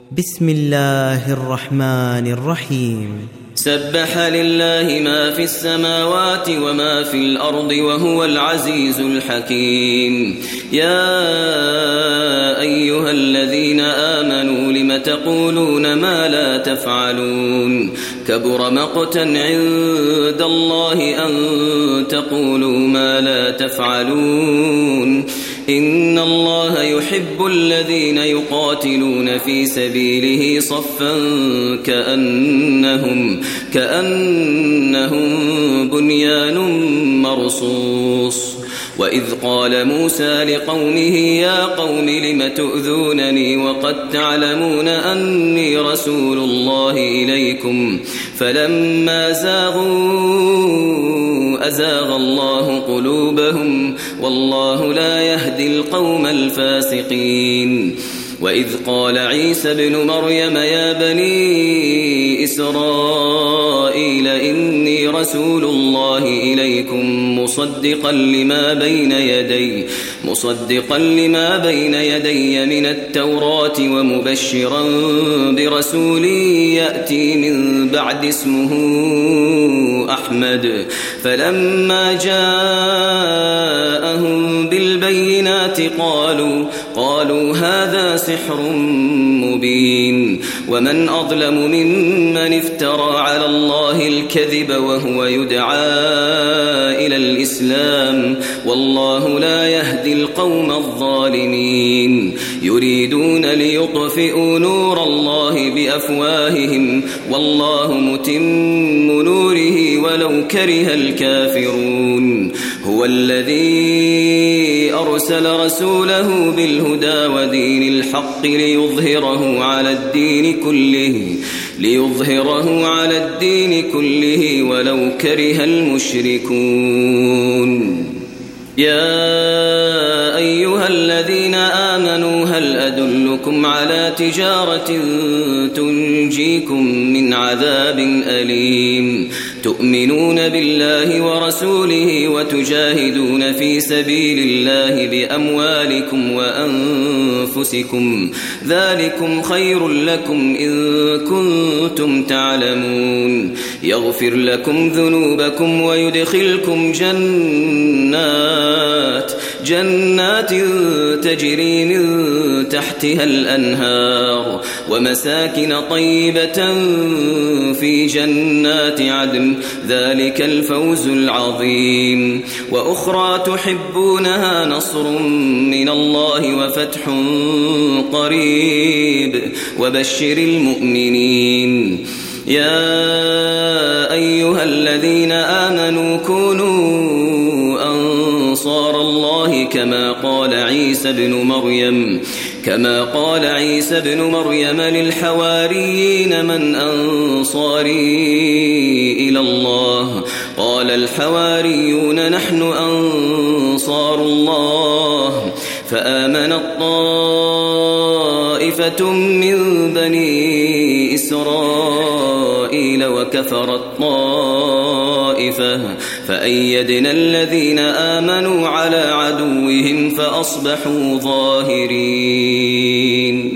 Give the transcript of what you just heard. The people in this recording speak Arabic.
بسم الله الرحمن الرحيم. سبح لله ما في السماوات وما في الأرض وهو العزيز الحكيم. يا أيها الذين آمنوا لم تقولون ما لا تفعلون كبر مقتا عند الله أن تقولوا ما لا تفعلون إن الله يحب الذين يقاتلون في سبيله صفا كأنهم بنيان مرصوص. وإذ قال موسى لقومه يا قوم لم تؤذونني وقد تعلمون أني رسول الله إليكم فلما زاغوا أزاغ الله قلوبهم والله لا يهدي القوم الفاسقين. وإذ قال عيسى ابن مريم يا بني إسرائيل إني رسول الله إليكم مصدقا لما بين يدي من التوراة ومبشرا برسول يأتي من بعد اسمه أحمد. فلما جاءهم بالبينات قالوا هذا سحر مبين. ومن أظلم ممن افترى على الله الكذب وهو يدعى إلى الإسلام والله لا يهدي القوم الظالمين. يريدون ليطفئوا نور الله بأفواههم والله متم نوره ولو كره الكافرون. هو الذي أرسل رسوله بالهدى ودين الحق ليظهره على الدين كله ولو كره المشركون. يا أيها الذين آمنوا هل أدلكم على تجارة تنجيكم من عذاب أليم تؤمنون بالله ورسوله وتجاهدون في سبيل الله بأموالكم وأنفسكم ذلكم خير لكم إن كنتم تعلمون. يغفر لكم ذنوبكم ويدخلكم جنات تجري من تحتها الأنهار ومساكن طيبة في جنات عدن ذلك الفوز العظيم. وأخرى تحبونها نصر من الله وفتح قريب وبشر المؤمنين. يا أيها الذين آمنوا كونوا أنصار الله كما قال عيسى بن مريم للحواريين من أنصاري إلى الله قال الحواريون نحن أنصار الله. فآمنت طائفة من بني إسرائيل وكفرت طائفة فأيدنا الذين آمنوا على عدوهم فأصبحوا ظاهرين.